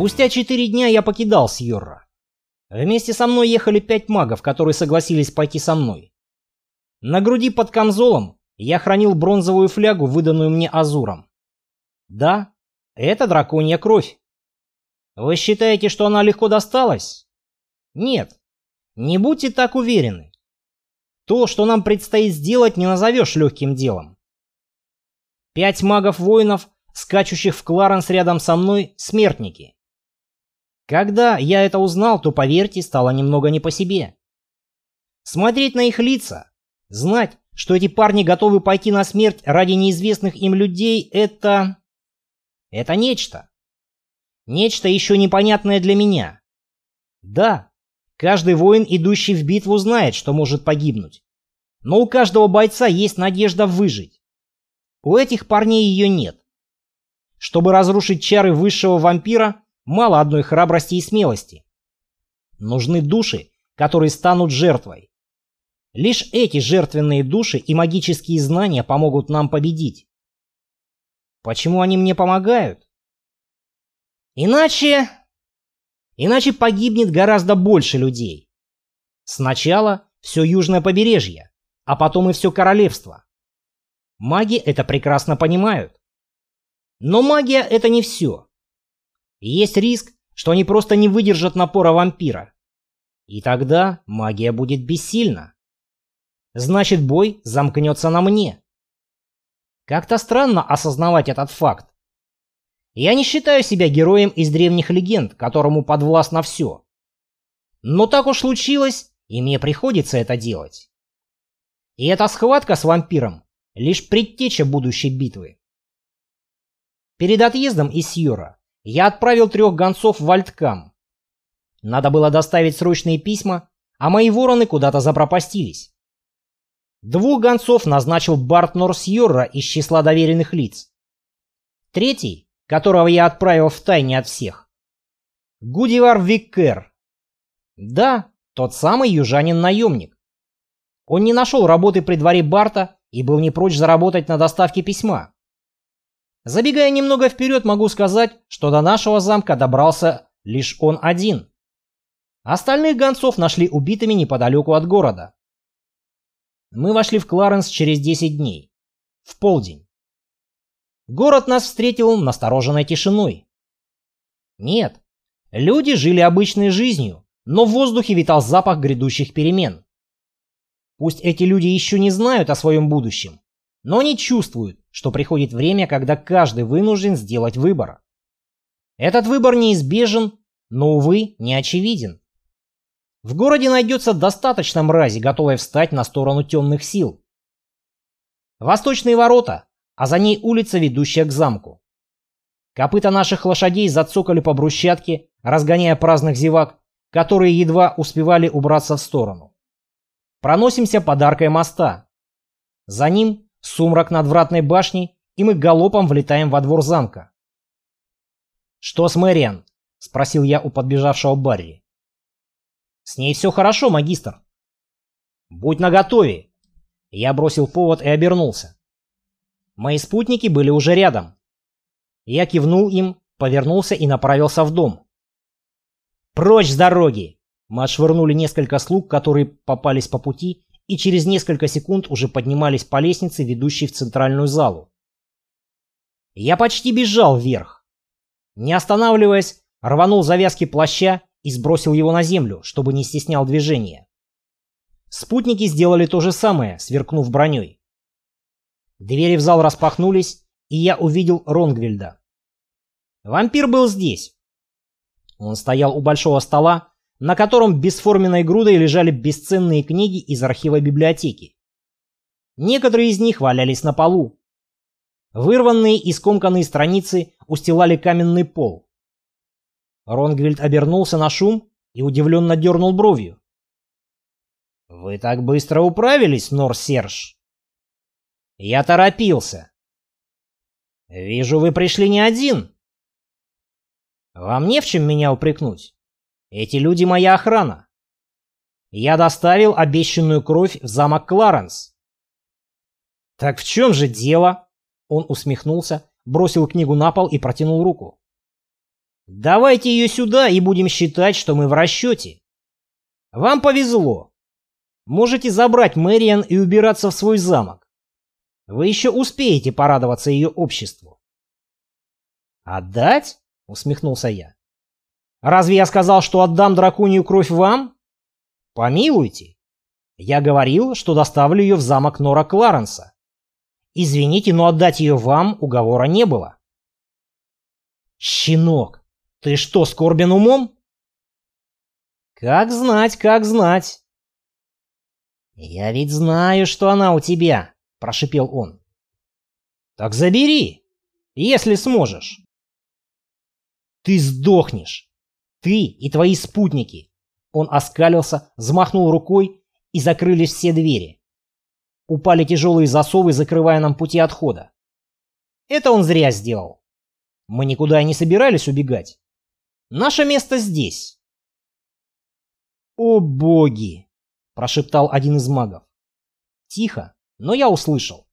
Спустя 4 дня я покидал Сьорра. Вместе со мной ехали 5 магов, которые согласились пойти со мной. На груди под камзолом я хранил бронзовую флягу, выданную мне Азуром. Да, это драконья кровь. Вы считаете, что она легко досталась? Нет, не будьте так уверены. То, что нам предстоит сделать, не назовешь легким делом. 5 магов-воинов, скачущих в Кларенс рядом со мной, смертники. Когда я это узнал, то, поверьте, стало немного не по себе. Смотреть на их лица, знать, что эти парни готовы пойти на смерть ради неизвестных им людей, это нечто. Нечто еще непонятное для меня. Да, каждый воин, идущий в битву, знает, что может погибнуть. Но у каждого бойца есть надежда выжить. У этих парней ее нет. Чтобы разрушить чары высшего вампира, мало одной храбрости и смелости. Нужны души, которые станут жертвой. Лишь эти жертвенные души и магические знания помогут нам победить. Почему они мне помогают? Иначе погибнет гораздо больше людей. Сначала все южное побережье, а потом и все королевство. Маги это прекрасно понимают. Но магия это не все. Есть риск, что они просто не выдержат напора вампира. И тогда магия будет бессильна. Значит, бой замкнется на мне. Как-то странно осознавать этот факт. Я не считаю себя героем из древних легенд, которому подвластно все. Но так уж случилось, и мне приходится это делать. И эта схватка с вампиром — лишь предтеча будущей битвы. Перед отъездом из Сьорра я отправил 3 гонцов в Альткам. Надо было доставить срочные письма, а мои вороны куда-то запропастились. 2 гонцов назначил Бартнор Сьорра из числа доверенных лиц. 3, которого я отправил втайне от всех, Гудивар Виккер. Да, тот самый южанин-наемник. Он не нашел работы при дворе Барта и был не прочь заработать на доставке письма. Забегая немного вперед, могу сказать, что до нашего замка добрался лишь он один. Остальных гонцов нашли убитыми неподалеку от города. Мы вошли в Кларенс через 10 дней. В полдень. Город нас встретил настороженной тишиной. Нет, люди жили обычной жизнью, но в воздухе витал запах грядущих перемен. Пусть эти люди еще не знают о своем будущем, но они чувствуют, что приходит время, когда каждый вынужден сделать выбор. Этот выбор неизбежен, но, увы, не очевиден. В городе найдется достаточно мрази, готовой встать на сторону темных сил. Восточные ворота, а за ней улица, ведущая к замку. Копыта наших лошадей зацокали по брусчатке, разгоняя праздных зевак, которые едва успевали убраться в сторону. Проносимся под аркой моста. За ним сумрак над вратной башней, и мы галопом влетаем во двор замка. «Что с Мэриан?» — спросил я у подбежавшего Барри. «С ней все хорошо, магистр». «Будь наготове!» Я бросил повод и обернулся. Мои спутники были уже рядом. Я кивнул им, повернулся и направился в дом. «Прочь с дороги!» Мы отшвырнули несколько слуг, которые попались по пути, и через несколько секунд уже поднимались по лестнице, ведущей в центральную залу. Я почти бежал вверх. Не останавливаясь, рванул завязки плаща и сбросил его на землю, чтобы не стеснял движения. Спутники сделали то же самое, сверкнув броней. Двери в зал распахнулись, и я увидел Ронгвильда. Вампир был здесь. Он стоял у большого стола, на котором бесформенной грудой лежали бесценные книги из архива библиотеки. Некоторые из них валялись на полу. Вырванные и скомканные страницы устилали каменный пол. Ронгвильд обернулся на шум и удивленно дернул бровью. «Вы так быстро управились, Нор-Серж?» «Я торопился». «Вижу, вы пришли не один». «Вам не в чем меня упрекнуть. Эти люди моя охрана. Я доставил обещанную кровь в замок Кларенс». «Так в чем же дело?» Он усмехнулся, бросил книгу на пол и протянул руку. Давайте ее сюда и будем считать, что мы в расчете. Вам повезло. Можете забрать Мэриан и убираться в свой замок. Вы еще успеете порадоваться ее обществу. «Отдать?» — усмехнулся я. «Разве я сказал, что отдам драконью кровь вам? Помилуйте. Я говорил, что доставлю ее в замок Нора Кларенса. Извините, но отдать ее вам уговора не было». «Щенок, ты что, скорбен умом?» «Как знать, как знать». «Я ведь знаю, что она у тебя», — прошипел он. «Так забери, если сможешь». «Ты сдохнешь. Ты и твои спутники». Он оскалился, взмахнул рукой, и закрылись все двери. Упали тяжелые засовы, закрывая нам пути отхода. Это он зря сделал. Мы никуда и не собирались убегать. Наше место здесь. «О боги!» — прошептал один из магов. Тихо, но я услышал.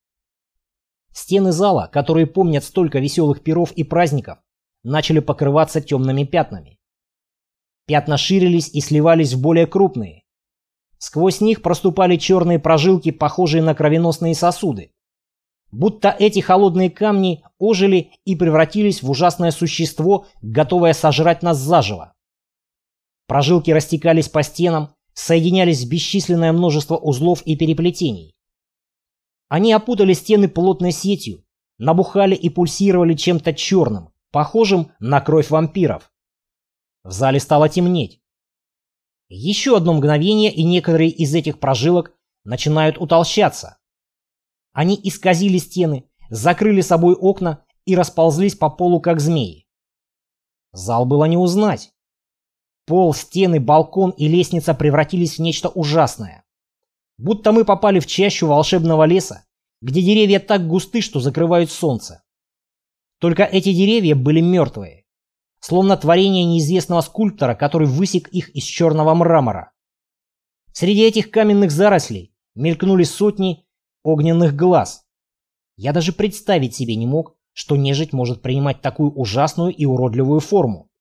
Стены зала, которые помнят столько веселых пиров и праздников, начали покрываться темными пятнами. Пятна ширились и сливались в более крупные. Сквозь них проступали черные прожилки, похожие на кровеносные сосуды. Будто эти холодные камни ожили и превратились в ужасное существо, готовое сожрать нас заживо. Прожилки растекались по стенам, соединялись в бесчисленное множество узлов и переплетений. Они опутали стены плотной сетью, набухали и пульсировали чем-то черным, похожим на кровь вампиров. В зале стало темнеть. Еще одно мгновение, и некоторые из этих прожилок начинают утолщаться. Они исказили стены, закрыли собой окна и расползлись по полу, как змеи. Зал было не узнать. Пол, стены, балкон и лестница превратились в нечто ужасное. Будто мы попали в чащу волшебного леса, где деревья так густы, что закрывают солнце. Только эти деревья были мертвые, словно творение неизвестного скульптора, который высек их из черного мрамора. Среди этих каменных зарослей мелькнули сотни огненных глаз. Я даже представить себе не мог, что нежить может принимать такую ужасную и уродливую форму.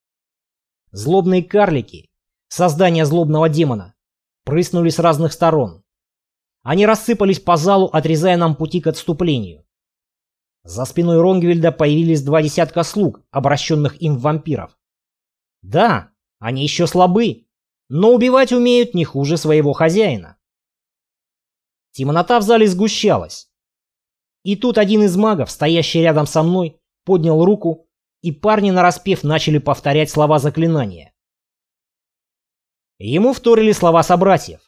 Злобные карлики, создания злобного демона, прыснули с разных сторон. Они рассыпались по залу, отрезая нам пути к отступлению. За спиной Ронгвильда появились 20 слуг, обращенных им в вампиров. Да, они еще слабы, но убивать умеют не хуже своего хозяина. Темнота в зале сгущалась. И тут один из магов, стоящий рядом со мной, поднял руку, и парни нараспев начали повторять слова заклинания. Ему вторили слова собратьев.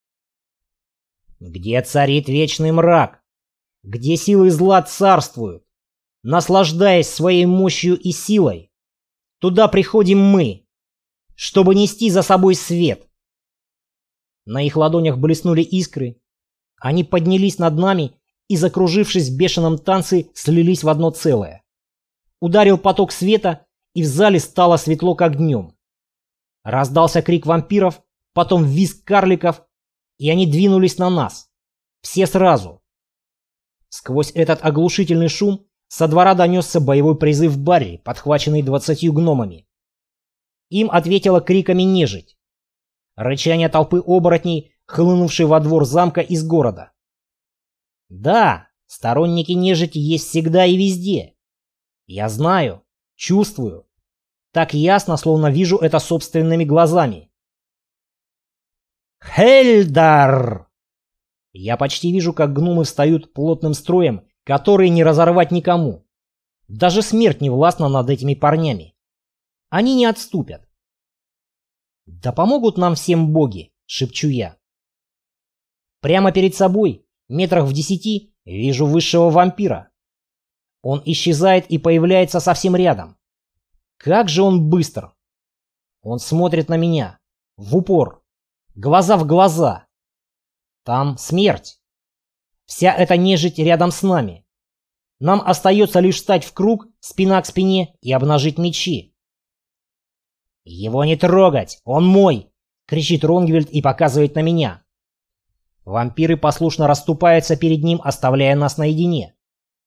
«Где царит вечный мрак? Где силы зла царствуют? Наслаждаясь своей мощью и силой, туда приходим мы, чтобы нести за собой свет». На их ладонях блеснули искры. Они поднялись над нами и, закружившись в бешеном танце, слились в одно целое. Ударил поток света, и в зале стало светло, как днем. Раздался крик вампиров, потом визг карликов, и они двинулись на нас. Все сразу. Сквозь этот оглушительный шум со двора донесся боевой призыв Барри, подхваченный 20 гномами. Им ответила криками нежить. Рычание толпы оборотней, хлынувшей во двор замка из города. Да, сторонники нежити есть всегда и везде. Я знаю, чувствую. Так ясно, словно вижу это собственными глазами. Хельдар! Я почти вижу, как гномы встают плотным строем, который не разорвать никому. Даже смерть не властна над этими парнями. Они не отступят. Да помогут нам всем боги, шепчу я. Прямо перед собой, метрах в 10, вижу высшего вампира. Он исчезает и появляется совсем рядом. Как же он быстр! Он смотрит на меня, в упор, глаза в глаза. Там смерть. Вся эта нежить рядом с нами. Нам остается лишь встать в круг, спина к спине, и обнажить мечи. «Его не трогать! Он мой!» — кричит Ронгвильд и показывает на меня. Вампиры послушно расступаются перед ним, оставляя нас наедине.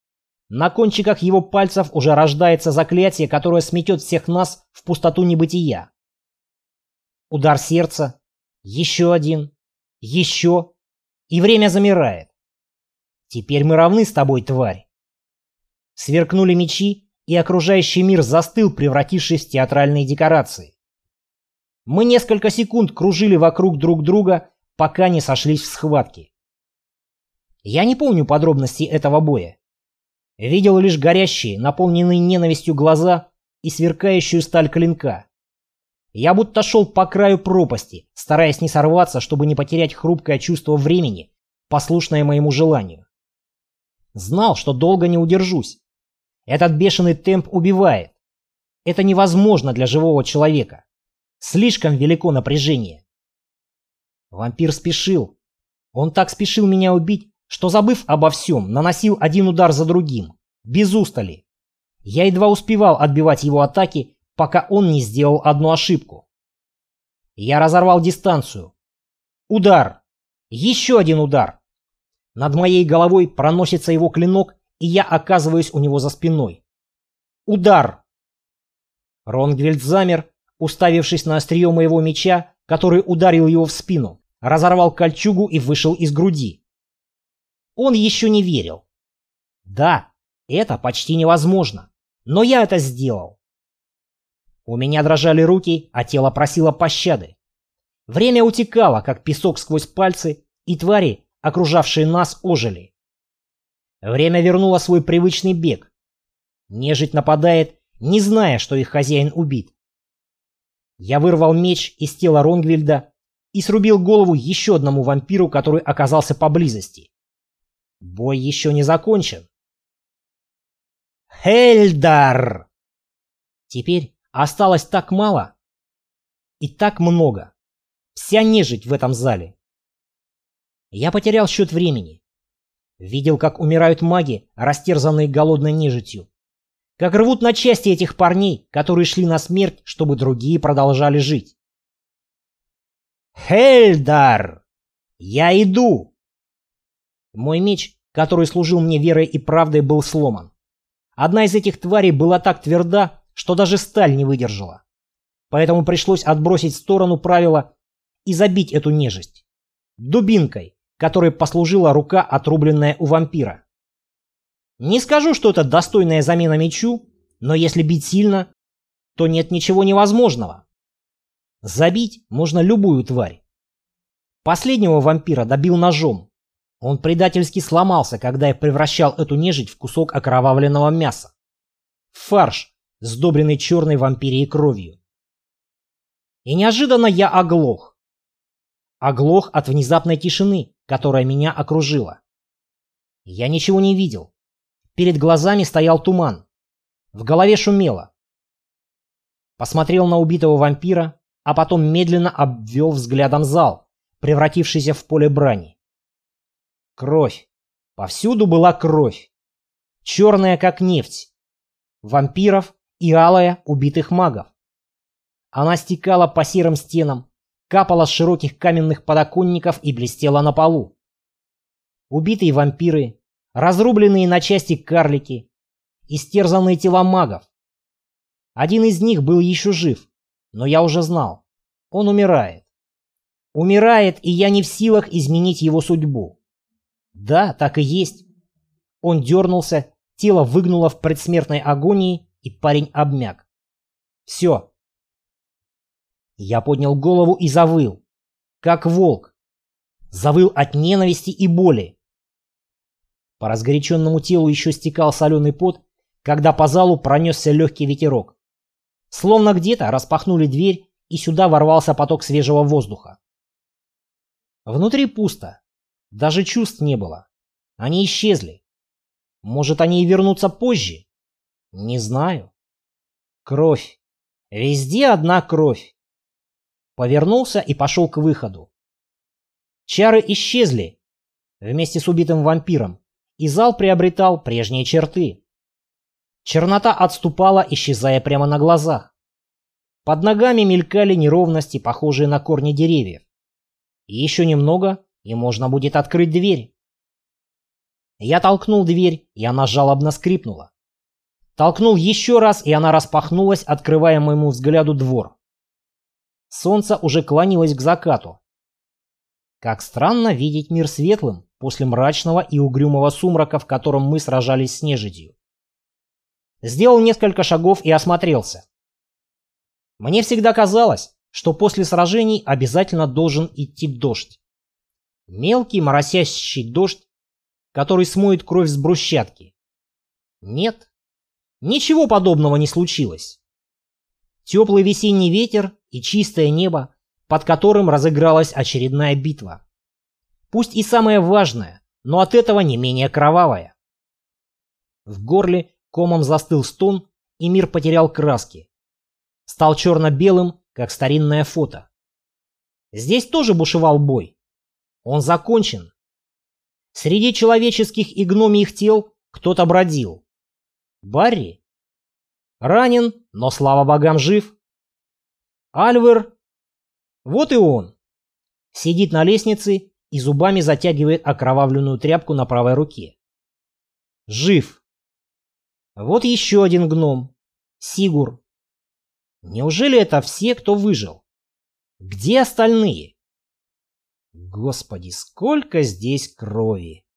На кончиках его пальцев уже рождается заклятие, которое сметет всех нас в пустоту небытия. Удар сердца. Еще один. Еще. И время замирает. Теперь мы равны с тобой, тварь. Сверкнули мечи, и окружающий мир застыл, превратившись в театральные декорации. Мы несколько секунд кружили вокруг друг друга, пока не сошлись в схватке. Я не помню подробностей этого боя. Видел лишь горящие, наполненные ненавистью глаза и сверкающую сталь клинка. Я будто шел по краю пропасти, стараясь не сорваться, чтобы не потерять хрупкое чувство времени, послушное моему желанию. Знал, что долго не удержусь. Этот бешеный темп убивает. Это невозможно для живого человека. Слишком велико напряжение. Вампир спешил. Он так спешил меня убить, что, забыв обо всем, наносил один удар за другим, без устали. Я едва успевал отбивать его атаки, пока он не сделал одну ошибку. Я разорвал дистанцию. Удар. Еще один удар. Над моей головой проносится его клинок, и я оказываюсь у него за спиной. Удар. Ронгвельд замер, уставившись на острие моего меча, который ударил его в спину, разорвал кольчугу и вышел из груди. Он еще не верил. Да, это почти невозможно, но я это сделал. У меня дрожали руки, а тело просило пощады. Время утекало, как песок сквозь пальцы, и твари, окружавшие нас, ожили. Время вернуло свой привычный бег. Нежить нападает, не зная, что их хозяин убит. Я вырвал меч из тела Ронгвельда и срубил голову еще одному вампиру, который оказался поблизости. Бой еще не закончен. Хельдар! Теперь осталось так мало и так много. Вся нежить в этом зале. Я потерял счет времени. Видел, как умирают маги, растерзанные голодной нежитью. Как рвут на части этих парней, которые шли на смерть, чтобы другие продолжали жить. Хельдар! Я иду! Мой меч, который служил мне верой и правдой, был сломан. Одна из этих тварей была так тверда, что даже сталь не выдержала. Поэтому пришлось отбросить в сторону правила и забить эту нежить. Дубинкой, которой послужила рука, отрубленная у вампира. Не скажу, что это достойная замена мечу, но если бить сильно, то нет ничего невозможного. Забить можно любую тварь. Последнего вампира добил ножом. Он предательски сломался, когда я превращал эту нежить в кусок окровавленного мяса. Фарш, сдобренный черной вампирией кровью. И неожиданно я оглох. Оглох от внезапной тишины, которая меня окружила. Я ничего не видел. Перед глазами стоял туман. В голове шумело. Посмотрел на убитого вампира, а потом медленно обвел взглядом зал, превратившийся в поле брани. Кровь. Повсюду была кровь. Черная, как нефть. Вампиров и алая убитых магов. Она стекала по серым стенам, капала с широких каменных подоконников и блестела на полу. Убитые вампиры, разрубленные на части карлики, истерзанные тела магов. Один из них был еще жив, но я уже знал. Он умирает. Умирает, и я не в силах изменить его судьбу. Да, так и есть. Он дернулся, тело выгнуло в предсмертной агонии, и парень обмяк. Все. Я поднял голову и завыл, как волк. Завыл от ненависти и боли. По разгоряченному телу еще стекал соленый пот, когда по залу пронесся легкий ветерок. Словно где-то распахнули дверь, и сюда ворвался поток свежего воздуха. Внутри пусто. Даже чувств не было. Они исчезли. Может, они и вернутся позже? Не знаю. Кровь. Везде одна кровь. Повернулся и пошел к выходу. Чары исчезли вместе с убитым вампиром, и зал приобретал прежние черты. Чернота отступала, исчезая прямо на глазах. Под ногами мелькали неровности, похожие на корни деревьев. И еще немного, и можно будет открыть дверь. Я толкнул дверь, и она жалобно скрипнула. Толкнул еще раз, и она распахнулась, открывая моему взгляду двор. Солнце уже клонилось к закату. Как странно видеть мир светлым после мрачного и угрюмого сумрака, в котором мы сражались с нежитью. Сделал несколько шагов и осмотрелся. Мне всегда казалось, что после сражений обязательно должен идти дождь. Мелкий моросящий дождь, который смоет кровь с брусчатки. Нет, ничего подобного не случилось. Теплый весенний ветер и чистое небо, под которым разыгралась очередная битва. Пусть и самая важная, но от этого не менее кровавая. В горле комом застыл стон, и мир потерял краски. Стал черно-белым, как старинное фото. Здесь тоже бушевал бой. Он закончен. Среди человеческих и гномьих тел кто-то бродил. Барри? Ранен, но, слава богам, жив. Альвер? Вот и он. Сидит на лестнице и зубами затягивает окровавленную тряпку на правой руке. Жив. Вот еще один гном. Сигур. Неужели это все, кто выжил? Где остальные? Господи, сколько здесь крови!